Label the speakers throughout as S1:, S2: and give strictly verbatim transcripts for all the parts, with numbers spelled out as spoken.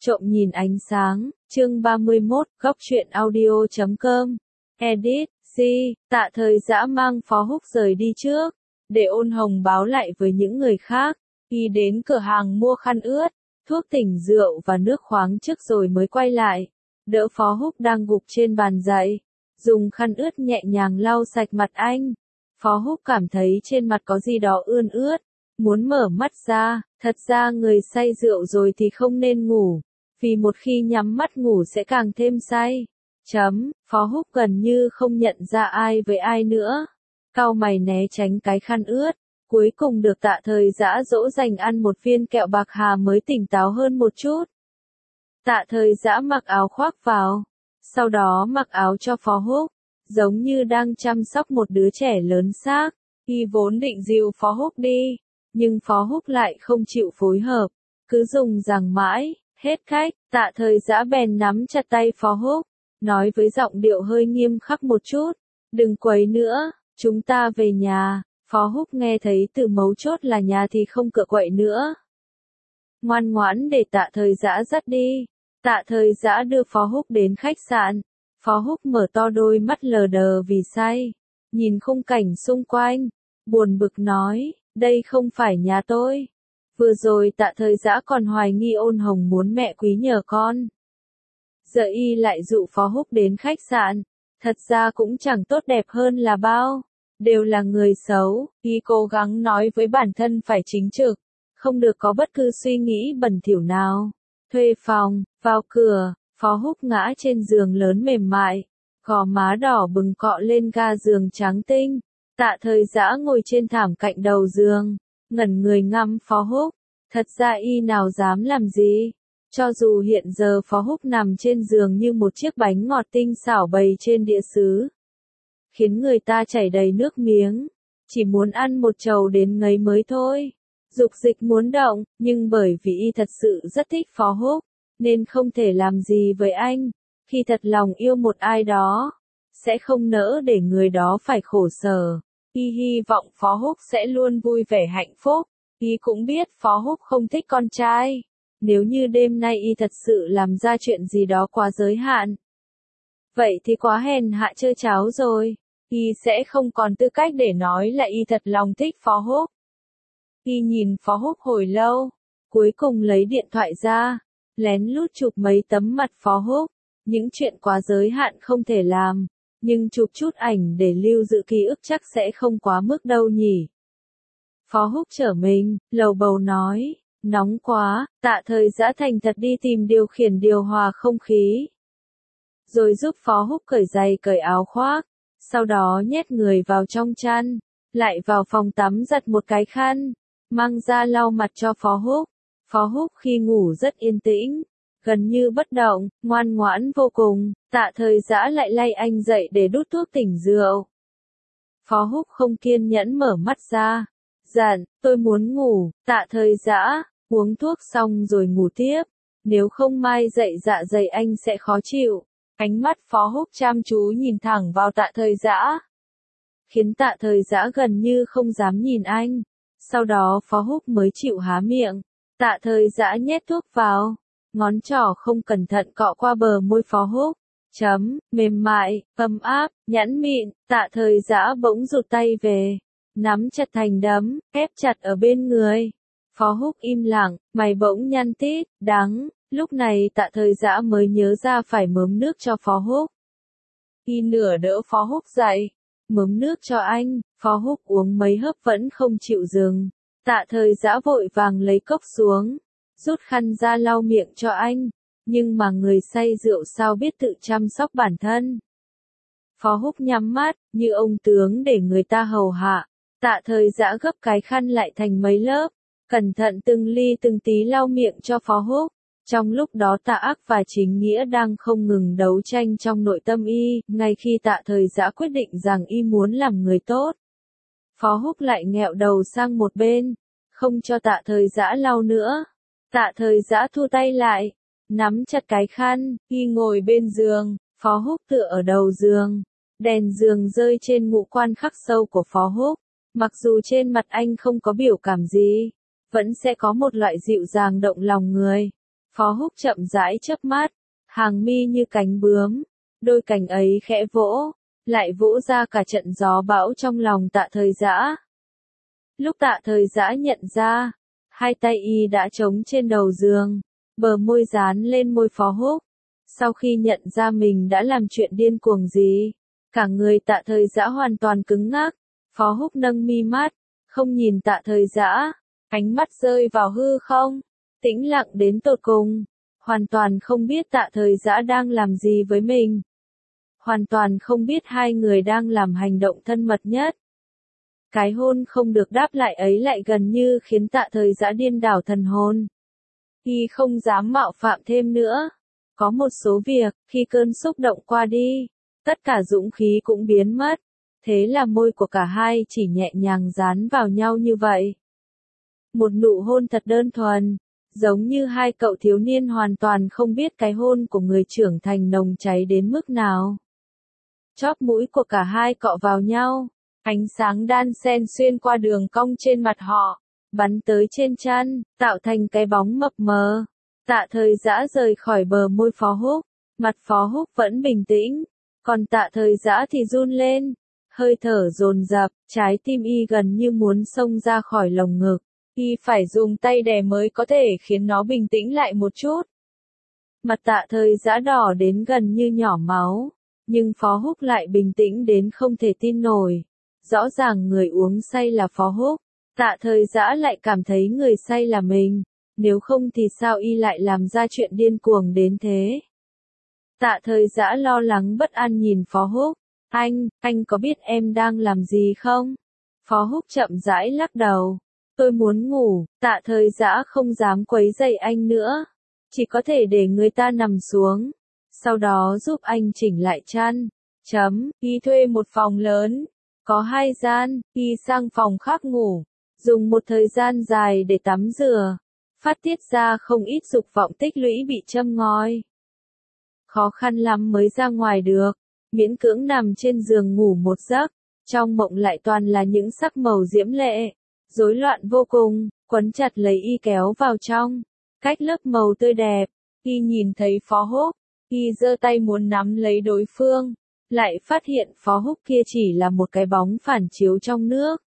S1: Trộm nhìn ánh sáng, chương ba mươi mốt, góc truyện audio chấm com. Edit, C, Tạ Thời Dã mang Phó Húc rời đi trước, để Ôn Hồng báo lại với những người khác. Y đến cửa hàng mua khăn ướt, thuốc tỉnh rượu và nước khoáng trước rồi mới quay lại. Đỡ Phó Húc đang gục trên bàn dạy, dùng khăn ướt nhẹ nhàng lau sạch mặt anh. Phó Húc cảm thấy trên mặt có gì đó ươn ướt, muốn mở mắt ra. Thật ra người say rượu rồi thì không nên ngủ, vì một khi nhắm mắt ngủ sẽ càng thêm say. Chấm, Phó Húc gần như không nhận ra ai với ai nữa. Cau mày né tránh cái khăn ướt, cuối cùng được Tạ Thời Dã dỗ dành ăn một viên kẹo bạc hà mới tỉnh táo hơn một chút. Tạ Thời Dã mặc áo khoác vào, sau đó mặc áo cho Phó Húc, giống như đang chăm sóc một đứa trẻ lớn xác. Y vốn định dìu Phó Húc đi, nhưng Phó Húc lại không chịu phối hợp, cứ dùng rằng mãi. Hết khách, Tạ Thời Dã bèn nắm chặt tay Phó Húc, nói với giọng điệu hơi nghiêm khắc một chút, đừng quấy nữa, chúng ta về nhà. Phó Húc nghe thấy từ mấu chốt là nhà thì không cựa quậy nữa. Ngoan ngoãn để Tạ Thời Dã dắt đi. Tạ Thời Dã đưa Phó Húc đến khách sạn. Phó Húc mở to đôi mắt lờ đờ vì say, nhìn khung cảnh xung quanh, buồn bực nói, đây không phải nhà tôi. Vừa rồi Tạ Thời Dã còn hoài nghi Ôn Hồng muốn mẹ quý nhờ con. Giờ y lại dụ Phó Húc đến khách sạn, thật ra cũng chẳng tốt đẹp hơn là bao, đều là người xấu. Y cố gắng nói với bản thân phải chính trực, không được có bất cứ suy nghĩ bẩn thỉu nào. Thuê phòng, vào cửa, Phó Húc ngã trên giường lớn mềm mại, gò má đỏ bừng cọ lên ga giường trắng tinh. Tạ Thời Dã ngồi trên thảm cạnh đầu giường, ngẩn người ngắm Phó Húc. Thật ra y nào dám làm gì, cho dù hiện giờ Phó Húc nằm trên giường như một chiếc bánh ngọt tinh xảo bày trên đĩa sứ, khiến người ta chảy đầy nước miếng, chỉ muốn ăn một chầu đến ngấy mới thôi. Dục dịch muốn động, nhưng bởi vì y thật sự rất thích Phó Húc, nên không thể làm gì với anh. Khi thật lòng yêu một ai đó, sẽ không nỡ để người đó phải khổ sở. Y hy vọng Phó Húc sẽ luôn vui vẻ hạnh phúc. Y cũng biết Phó Húc không thích con trai. Nếu như đêm nay y thật sự làm ra chuyện gì đó quá giới hạn, vậy thì quá hèn hạ trơ cháo rồi. Y sẽ không còn tư cách để nói là y thật lòng thích Phó Húc. Y nhìn Phó Húc hồi lâu, cuối cùng lấy điện thoại ra, lén lút chụp mấy tấm mặt Phó Húc. Những chuyện quá giới hạn không thể làm, nhưng chụp chút ảnh để lưu giữ ký ức chắc sẽ không quá mức đâu nhỉ. Phó Húc trở mình, lầu bầu nói, nóng quá. Tạ Thời Dã thành thật đi tìm điều khiển điều hòa không khí, rồi giúp Phó Húc cởi giày cởi áo khoác, sau đó nhét người vào trong chăn, lại vào phòng tắm giặt một cái khăn, mang ra lau mặt cho Phó Húc. Phó Húc khi ngủ rất yên tĩnh, gần như bất động, ngoan ngoãn vô cùng. Tạ Thời Dã lại lay anh dậy để đút thuốc tỉnh rượu. Phó Húc không kiên nhẫn mở mắt ra, dặn, tôi muốn ngủ. Tạ Thời Dã, uống thuốc xong rồi ngủ tiếp, nếu không mai dậy dạ dày anh sẽ khó chịu. Ánh mắt Phó Húc chăm chú nhìn thẳng vào Tạ Thời Dã, khiến Tạ Thời Dã gần như không dám nhìn anh. Sau đó Phó Húc mới chịu há miệng. Tạ Thời Dã nhét thuốc vào, ngón trỏ không cẩn thận cọ qua bờ môi Phó Húc. Chấm, mềm mại, ấm áp, nhẵn mịn. Tạ Thời Dã bỗng rụt tay về, nắm chặt thành đấm, ép chặt ở bên người. Phó Húc im lặng, mày bỗng nhăn tít, đắng. Lúc này Tạ Thời Dã mới nhớ ra phải mớm nước cho Phó Húc. Y nửa đỡ Phó Húc dậy, mớm nước cho anh. Phó Húc uống mấy hớp vẫn không chịu dừng. Tạ Thời Dã vội vàng lấy cốc xuống, rút khăn ra lau miệng cho anh. Nhưng mà người say rượu sao biết tự chăm sóc bản thân. Phó Húc nhắm mắt, như ông tướng để người ta hầu hạ. Tạ Thời Dã gấp cái khăn lại thành mấy lớp, cẩn thận từng ly từng tí lau miệng cho Phó Húc. Trong lúc đó Tạ Ác và Chính Nghĩa đang không ngừng đấu tranh trong nội tâm y. Ngay khi Tạ Thời Dã quyết định rằng y muốn làm người tốt, Phó Húc lại nghẹo đầu sang một bên, không cho Tạ Thời Dã lau nữa. Tạ Thời Dã thu tay lại, nắm chặt cái khăn. Y ngồi bên giường, Phó Húc tựa ở đầu giường. Đèn giường rơi trên ngũ quan khắc sâu của Phó Húc. Mặc dù trên mặt anh không có biểu cảm gì, vẫn sẽ có một loại dịu dàng động lòng người. Phó Húc chậm rãi chớp mắt, hàng mi như cánh bướm, đôi cánh ấy khẽ vỗ, lại vỗ ra cả trận gió bão trong lòng Tạ Thời Dã. Lúc Tạ Thời Dã nhận ra, hai tay y đã trống trên đầu giường, bờ môi dán lên môi Phó Húc. Sau khi nhận ra mình đã làm chuyện điên cuồng gì, cả người Tạ Thời Dã hoàn toàn cứng ngắc. Phó Húc nâng mi mắt, không nhìn Tạ Thời Dã, ánh mắt rơi vào hư không, tĩnh lặng đến tột cùng, hoàn toàn không biết Tạ Thời Dã đang làm gì với mình. Hoàn toàn không biết hai người đang làm hành động thân mật nhất. Cái hôn không được đáp lại ấy lại gần như khiến Tạ Thời Dã điên đảo thần hồn. Y không dám mạo phạm thêm nữa. Có một số việc, khi cơn xúc động qua đi, tất cả dũng khí cũng biến mất. Thế là môi của cả hai chỉ nhẹ nhàng dán vào nhau như vậy. Một nụ hôn thật đơn thuần, giống như hai cậu thiếu niên hoàn toàn không biết cái hôn của người trưởng thành nồng cháy đến mức nào. Chóp mũi của cả hai cọ vào nhau, ánh sáng đan xen xuyên qua đường cong trên mặt họ, bắn tới trên trán, tạo thành cái bóng mập mờ. Tạ Thời Dã rời khỏi bờ môi Phó Húc, mặt Phó Húc vẫn bình tĩnh, còn Tạ Thời Dã thì run lên, hơi thở dồn dập, trái tim y gần như muốn xông ra khỏi lồng ngực, y phải dùng tay đè mới có thể khiến nó bình tĩnh lại một chút. Mặt Tạ Thời Dã đỏ đến gần như nhỏ máu, nhưng Phó Húc lại bình tĩnh đến không thể tin nổi. Rõ ràng người uống say là Phó Húc, Tạ Thời Dã lại cảm thấy người say là mình. Nếu không thì sao y lại làm ra chuyện điên cuồng đến thế? Tạ Thời Dã lo lắng bất an nhìn Phó Húc. Anh, anh có biết em đang làm gì không? Phó Húc chậm rãi lắc đầu. Tôi muốn ngủ. Tạ Thời Dã không dám quấy rầy anh nữa. Chỉ có thể để người ta nằm xuống. Sau đó giúp anh chỉnh lại chăn. Chấm, y thuê một phòng lớn. Có hai gian, y sang phòng khác ngủ. Dùng một thời gian dài để tắm rửa. Phát tiết ra không ít dục vọng tích lũy bị châm ngòi. Khó khăn lắm mới ra ngoài được, miễn cưỡng nằm trên giường ngủ một giấc, trong mộng lại toàn là những sắc màu diễm lệ, rối loạn vô cùng, quấn chặt lấy y kéo vào trong, cách lớp màu tươi đẹp, y nhìn thấy Phó Húc, y giơ tay muốn nắm lấy đối phương, lại phát hiện Phó Húc kia chỉ là một cái bóng phản chiếu trong nước.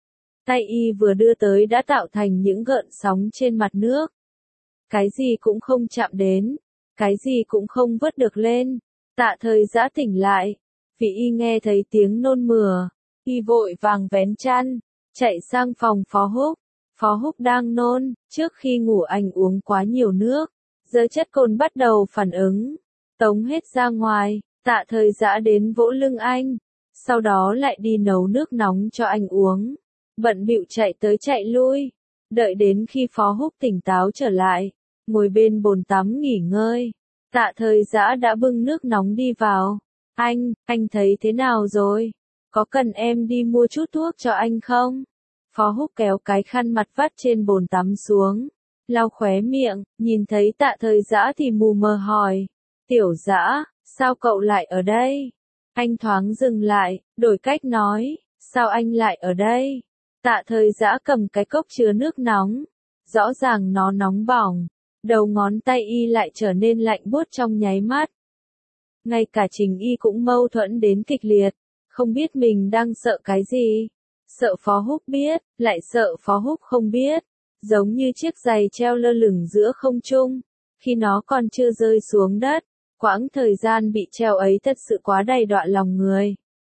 S1: Tay y vừa đưa tới đã tạo thành những gợn sóng trên mặt nước. Cái gì cũng không chạm đến, cái gì cũng không vớt được lên. Tạ Thời Dã tỉnh lại, vì y nghe thấy tiếng nôn mửa, y vội vàng vén chăn, chạy sang phòng Phó Húc. Phó Húc đang nôn, trước khi ngủ anh uống quá nhiều nước, giờ chất cồn bắt đầu phản ứng, tống hết ra ngoài. Tạ Thời Dã đến vỗ lưng anh, sau đó lại đi nấu nước nóng cho anh uống. Bận bịu chạy tới chạy lui, đợi đến khi Phó Húc tỉnh táo trở lại, ngồi bên bồn tắm nghỉ ngơi. Tạ Thời Dã đã bưng nước nóng đi vào. Anh, anh thấy thế nào rồi? Có cần em đi mua chút thuốc cho anh không? Phó Húc kéo cái khăn mặt vắt trên bồn tắm xuống, lau khóe miệng, nhìn thấy Tạ Thời Dã thì mù mờ hỏi. Tiểu Dã, sao cậu lại ở đây? Anh thoáng dừng lại, đổi cách nói, sao anh lại ở đây? Tạ Thời Dã cầm cái cốc chứa nước nóng, rõ ràng nó nóng bỏng, đầu ngón tay y lại trở nên lạnh buốt trong nháy mắt. Ngay cả chính y cũng mâu thuẫn đến kịch liệt, không biết mình đang sợ cái gì. Sợ Phó Húc biết, lại sợ Phó Húc không biết, giống như chiếc giày treo lơ lửng giữa không trung, khi nó còn chưa rơi xuống đất, quãng thời gian bị treo ấy thật sự quá đầy đọa lòng người.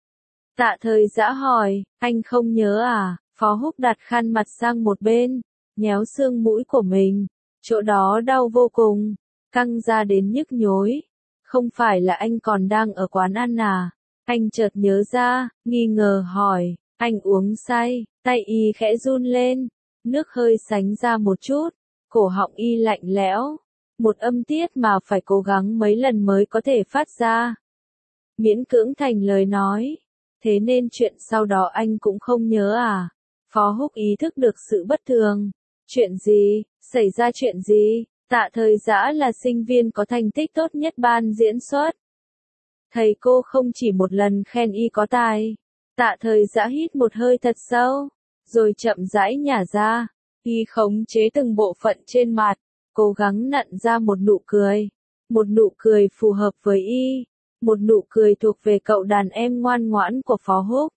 S1: Tạ Thời Dã hỏi, anh không nhớ à? Phó Húc đặt khăn mặt sang một bên, nhéo xương mũi của mình, chỗ đó đau vô cùng, căng ra đến nhức nhối. Không phải là anh còn đang ở quán ăn à? Anh chợt nhớ ra, nghi ngờ hỏi, anh uống say, tay y khẽ run lên, nước hơi sánh ra một chút, cổ họng y lạnh lẽo, một âm tiết mà phải cố gắng mấy lần mới có thể phát ra. Miễn cưỡng thành lời nói, thế nên chuyện sau đó anh cũng không nhớ à? Phó Húc ý thức được sự bất thường. Chuyện gì? Xảy ra chuyện gì? Tạ Thời Dã là sinh viên có thành tích tốt nhất ban diễn xuất. Thầy cô không chỉ một lần khen y có tài. Tạ Thời Dã hít một hơi thật sâu, rồi chậm rãi nhả ra. Y khống chế từng bộ phận trên mặt, cố gắng nặn ra một nụ cười. Một nụ cười phù hợp với y. Một nụ cười thuộc về cậu đàn em ngoan ngoãn của Phó Húc.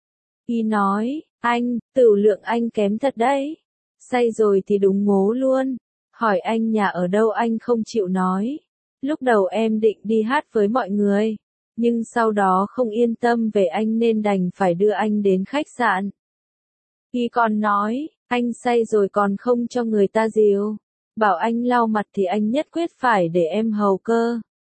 S1: Y nói, anh, tửu lượng anh kém thật đấy. Say rồi thì đúng ngố luôn. Hỏi anh nhà ở đâu anh không chịu nói. Lúc đầu em định đi hát với mọi người. Nhưng sau đó không yên tâm về anh nên đành phải đưa anh đến khách sạn. Y còn nói, anh say rồi còn không cho người ta dìu. Bảo anh lau mặt thì anh nhất quyết phải để em hầu cơ.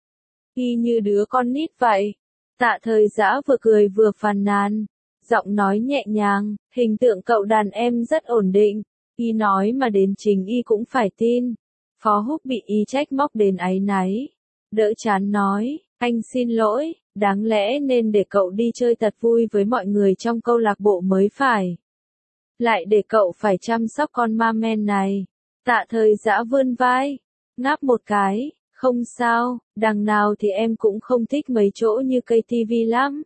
S1: Y như đứa con nít vậy. Tạ Thời Dã vừa cười vừa phàn nàn. Giọng nói nhẹ nhàng, hình tượng cậu đàn em rất ổn định. Y nói mà đến chính y cũng phải tin. Phó Húc bị y trách móc đến áy náy. Đỡ chán nói, anh xin lỗi, đáng lẽ nên để cậu đi chơi thật vui với mọi người trong câu lạc bộ mới phải. Lại để cậu phải chăm sóc con ma men này. Tạ Thời Dã vươn vai, ngáp một cái, không sao, đằng nào thì em cũng không thích mấy chỗ như cây tivi lắm.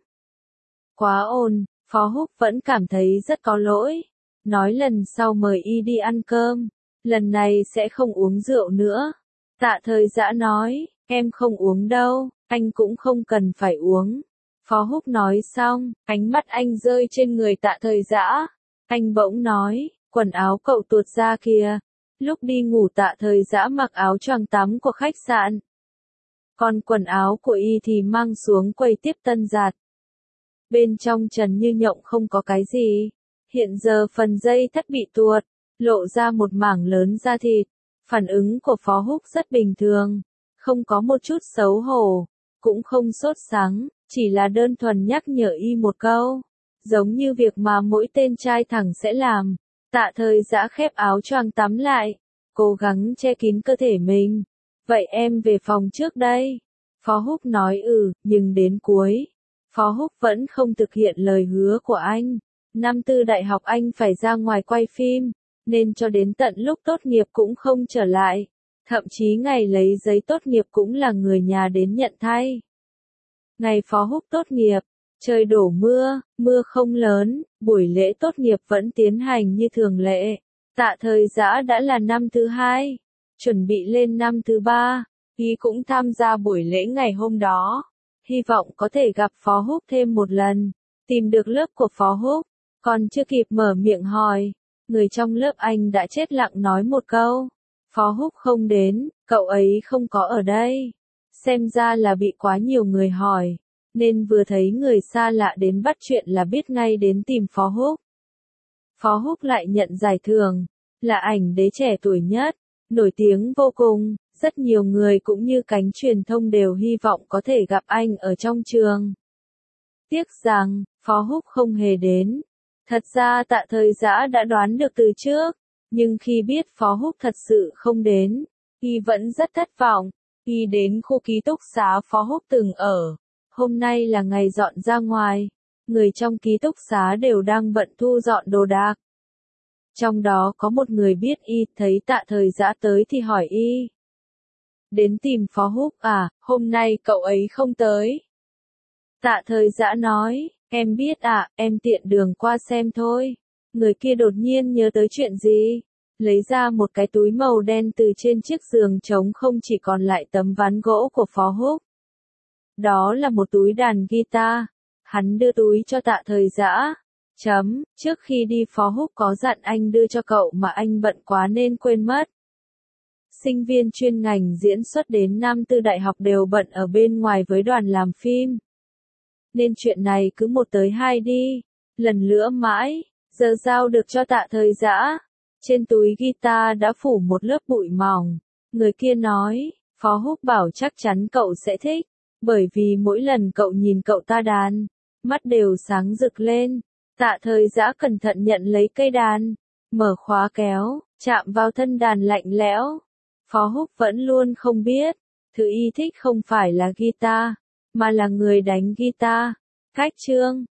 S1: Quá ồn, Phó Húc vẫn cảm thấy rất có lỗi. Nói lần sau mời y đi ăn cơm, lần này sẽ không uống rượu nữa. Tạ Thời Dã nói, em không uống đâu, anh cũng không cần phải uống. Phó Húc nói xong, ánh mắt anh rơi trên người Tạ Thời Dã. Anh bỗng nói, quần áo cậu tuột ra kìa. Lúc đi ngủ Tạ Thời Dã mặc áo choàng tắm của khách sạn. Còn quần áo của y thì mang xuống quầy tiếp tân giặt. Bên trong trần như nhộng không có cái gì. Hiện giờ phần dây thắt bị tuột, lộ ra một mảng lớn da thịt. Phản ứng của Phó Húc rất bình thường. Không có một chút xấu hổ. Cũng không sốt sắng, chỉ là đơn thuần nhắc nhở y một câu. Giống như việc mà mỗi tên trai thẳng sẽ làm. Tạ Thời Dã khép áo choàng tắm lại, cố gắng che kín cơ thể mình. Vậy em về phòng trước đây. Phó Húc nói ừ, nhưng đến cuối. Phó Húc vẫn không thực hiện lời hứa của anh. Năm tư đại học anh phải ra ngoài quay phim, nên cho đến tận lúc tốt nghiệp cũng không trở lại. Thậm chí ngày lấy giấy tốt nghiệp cũng là người nhà đến nhận thay. Ngày Phó Húc tốt nghiệp, trời đổ mưa, mưa không lớn, buổi lễ tốt nghiệp vẫn tiến hành như thường lệ. Tạ Thời Dã đã là năm thứ hai, chuẩn bị lên năm thứ ba, y cũng tham gia buổi lễ ngày hôm đó. Hy vọng có thể gặp Phó Húc thêm một lần, tìm được lớp của Phó Húc. Còn chưa kịp mở miệng hỏi, người trong lớp anh đã chết lặng nói một câu. Phó Húc không đến, cậu ấy không có ở đây. Xem ra là bị quá nhiều người hỏi, nên vừa thấy người xa lạ đến bắt chuyện là biết ngay đến tìm Phó Húc. Phó Húc lại nhận giải thưởng, là ảnh đế trẻ tuổi nhất, nổi tiếng vô cùng, rất nhiều người cũng như cánh truyền thông đều hy vọng có thể gặp anh ở trong trường. Tiếc rằng, Phó Húc không hề đến. Thật ra Tạ Thời Dã đã đoán được từ trước, nhưng khi biết Phó Húc thật sự không đến, y vẫn rất thất vọng. Y đến khu ký túc xá Phó Húc từng ở. Hôm nay là ngày dọn ra ngoài. Người trong ký túc xá đều đang bận thu dọn đồ đạc. Trong đó có một người biết y, thấy Tạ Thời Dã tới thì hỏi y. Đến tìm Phó Húc à, hôm nay cậu ấy không tới. Tạ Thời Dã nói, em biết à, em tiện đường qua xem thôi. Người kia đột nhiên nhớ tới chuyện gì. Lấy ra một cái túi màu đen từ trên chiếc giường trống không chỉ còn lại tấm ván gỗ của Phó Húc. Đó là một túi đàn guitar. Hắn đưa túi cho Tạ Thời Dã. Chấm, trước khi đi Phó Húc có dặn anh đưa cho cậu mà anh bận quá nên quên mất. Sinh viên chuyên ngành diễn xuất đến năm tư đại học đều bận ở bên ngoài với đoàn làm phim. Nên chuyện này cứ một tới hai đi. Lần nữa mãi, giờ giao được cho Tạ Thời Dã. Trên túi guitar đã phủ một lớp bụi mỏng. Người kia nói, Phó Húc bảo chắc chắn cậu sẽ thích. Bởi vì mỗi lần cậu nhìn cậu ta đàn, mắt đều sáng rực lên. Tạ Thời Dã cẩn thận nhận lấy cây đàn, mở khóa kéo, chạm vào thân đàn lạnh lẽo. Phó Húc vẫn luôn không biết, thứ y thích không phải là guitar, mà là người đánh guitar. Cách chương